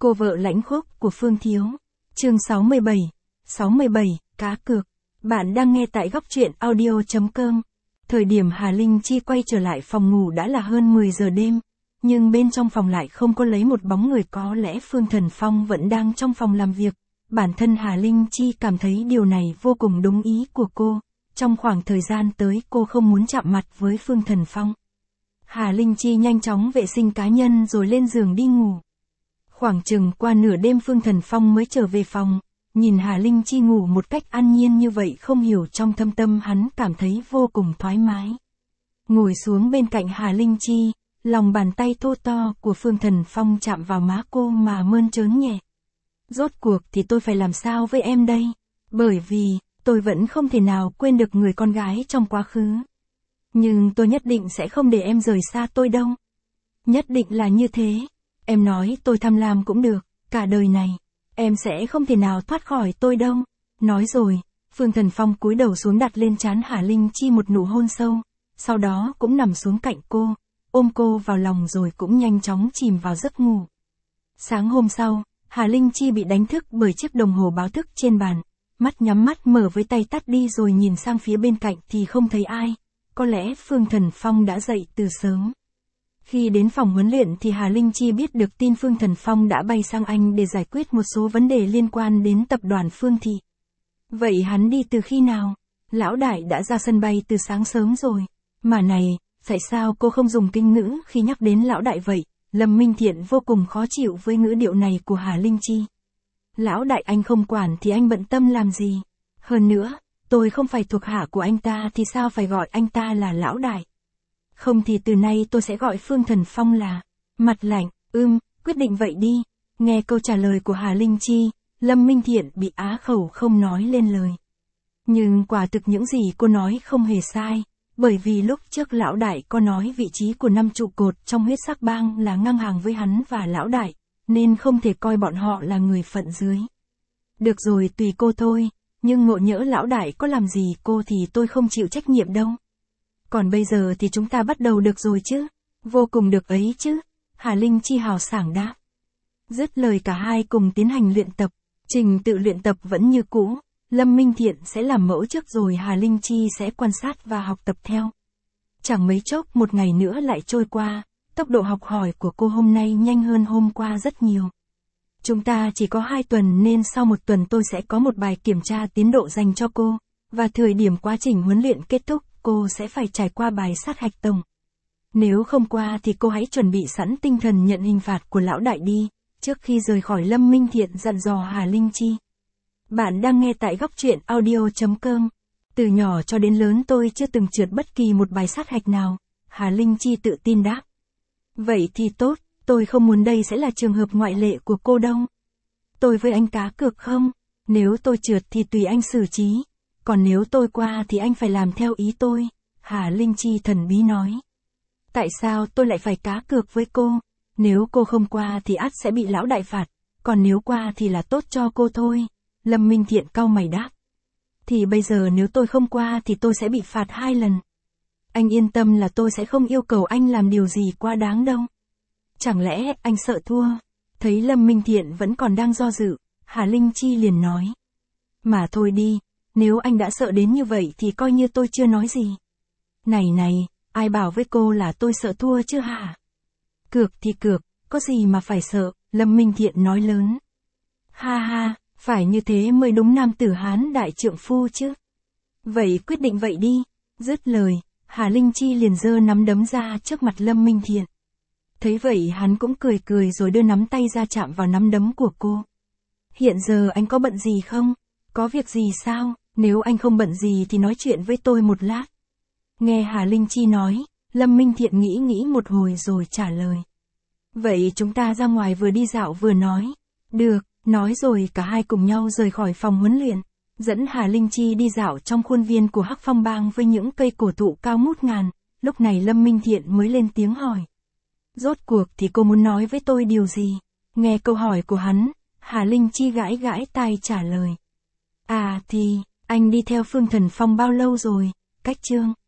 Cô vợ lãnh khốc của Phương Thiếu. Chương 67, cá cược. Bạn đang nghe tại góc truyện audio.com. Thời điểm Hà Linh Chi quay trở lại phòng ngủ đã là hơn 10 giờ đêm, nhưng bên trong phòng lại không có lấy một bóng người, có lẽ Phương Thần Phong vẫn đang trong phòng làm việc. Bản thân Hà Linh Chi cảm thấy điều này vô cùng đúng ý của cô. Trong khoảng thời gian tới cô không muốn chạm mặt với Phương Thần Phong. Hà Linh Chi nhanh chóng vệ sinh cá nhân rồi lên giường đi ngủ. Khoảng chừng qua nửa đêm Phương Thần Phong mới trở về phòng, nhìn Hà Linh Chi ngủ một cách an nhiên như vậy, không hiểu trong thâm tâm hắn cảm thấy vô cùng thoải mái. Ngồi xuống bên cạnh Hà Linh Chi, lòng bàn tay thô to của Phương Thần Phong chạm vào má cô mà mơn trớn nhẹ. Rốt cuộc thì tôi phải làm sao với em đây? Bởi vì, tôi vẫn không thể nào quên được người con gái trong quá khứ. Nhưng tôi nhất định sẽ không để em rời xa tôi đâu. Nhất định là như thế. Em nói tôi tham lam cũng được, cả đời này, em sẽ không thể nào thoát khỏi tôi đâu. Nói rồi, Phương Thần Phong cúi đầu xuống đặt lên trán Hà Linh Chi một nụ hôn sâu, sau đó cũng nằm xuống cạnh cô, ôm cô vào lòng rồi cũng nhanh chóng chìm vào giấc ngủ. Sáng hôm sau, Hà Linh Chi bị đánh thức bởi chiếc đồng hồ báo thức trên bàn, mắt nhắm mắt mở với tay tắt đi rồi nhìn sang phía bên cạnh thì không thấy ai, có lẽ Phương Thần Phong đã dậy từ sớm. Khi đến phòng huấn luyện thì Hà Linh Chi biết được tin Phương Thần Phong đã bay sang Anh để giải quyết một số vấn đề liên quan đến tập đoàn Phương Thị. Vậy hắn đi từ khi nào? Lão đại đã ra sân bay từ sáng sớm rồi. Mà này, tại sao cô không dùng kinh ngữ khi nhắc đến lão đại vậy? Lâm Minh Thiện vô cùng khó chịu với ngữ điệu này của Hà Linh Chi. Lão đại anh không quản thì anh bận tâm làm gì? Hơn nữa, tôi không phải thuộc hạ của anh ta thì sao phải gọi anh ta là lão đại? Không thì từ nay tôi sẽ gọi Phương Thần Phong là mặt lạnh. Quyết định vậy đi. Nghe câu trả lời của Hà Linh Chi, Lâm Minh Thiện bị á khẩu không nói lên lời. Nhưng quả thực những gì cô nói không hề sai, bởi vì lúc trước lão đại có nói vị trí của 5 trụ cột trong huyết sắc bang là ngang hàng với hắn và lão đại, nên không thể coi bọn họ là người phận dưới. Được rồi, tùy cô thôi, nhưng ngộ nhỡ lão đại có làm gì cô thì tôi không chịu trách nhiệm đâu. Còn bây giờ thì chúng ta bắt đầu được rồi chứ? Vô cùng được ấy chứ? Hà Linh Chi hào sảng đáp. Dứt lời cả hai cùng tiến hành luyện tập. Trình tự luyện tập vẫn như cũ. Lâm Minh Thiện sẽ làm mẫu trước rồi Hà Linh Chi sẽ quan sát và học tập theo. Chẳng mấy chốc một ngày nữa lại trôi qua. Tốc độ học hỏi của cô hôm nay nhanh hơn hôm qua rất nhiều. Chúng ta chỉ có 2 tuần nên sau 1 tuần tôi sẽ có một bài kiểm tra tiến độ dành cho cô. Và thời điểm quá trình huấn luyện kết thúc, cô sẽ phải trải qua bài sát hạch tổng. Nếu không qua thì cô hãy chuẩn bị sẵn tinh thần nhận hình phạt của lão đại đi. Trước khi rời khỏi, Lâm Minh Thiện dặn dò Hà Linh Chi. Bạn đang nghe tại góc truyện audio.com. Từ nhỏ cho đến lớn tôi chưa từng trượt bất kỳ một bài sát hạch nào. Hà Linh Chi tự tin đáp. Vậy thì tốt, tôi không muốn đây sẽ là trường hợp ngoại lệ của cô đâu. Tôi với anh cá cược không? Nếu tôi trượt thì tùy anh xử trí. Còn nếu tôi qua thì anh phải làm theo ý tôi. Hà Linh Chi thần bí nói. Tại sao tôi lại phải cá cược với cô? Nếu cô không qua thì ắt sẽ bị lão đại phạt. Còn nếu qua thì là tốt cho cô thôi. Lâm Minh Thiện cau mày đáp. Thì bây giờ nếu tôi không qua thì tôi sẽ bị phạt 2 lần. Anh yên tâm là tôi sẽ không yêu cầu anh làm điều gì quá đáng đâu. Chẳng lẽ anh sợ thua? Thấy Lâm Minh Thiện vẫn còn đang do dự, Hà Linh Chi liền nói. Mà thôi đi, nếu anh đã sợ đến như vậy thì coi như tôi chưa nói gì. Này, ai bảo với cô là tôi sợ thua chứ hả? Cược thì cược, có gì mà phải sợ, Lâm Minh Thiện nói lớn. Ha, phải như thế mới đúng nam tử Hán đại trượng phu chứ. Vậy quyết định vậy đi. Dứt lời, Hà Linh Chi liền giơ nắm đấm ra trước mặt Lâm Minh Thiện. Thấy vậy hắn cũng cười rồi đưa nắm tay ra chạm vào nắm đấm của cô. Hiện giờ anh có bận gì không? Có việc gì sao? Nếu anh không bận gì thì nói chuyện với tôi một lát. Nghe Hà Linh Chi nói, Lâm Minh Thiện nghĩ một hồi rồi trả lời. Vậy chúng ta ra ngoài vừa đi dạo vừa nói. Được, nói rồi cả hai cùng nhau rời khỏi phòng huấn luyện. Dẫn Hà Linh Chi đi dạo trong khuôn viên của Hắc Phong Bang với những cây cổ thụ cao ngút ngàn. Lúc này Lâm Minh Thiện mới lên tiếng hỏi. Rốt cuộc thì cô muốn nói với tôi điều gì? Nghe câu hỏi của hắn, Hà Linh Chi gãi tai trả lời. À thì, anh đi theo Phương Thần Phong bao lâu rồi? Cách chương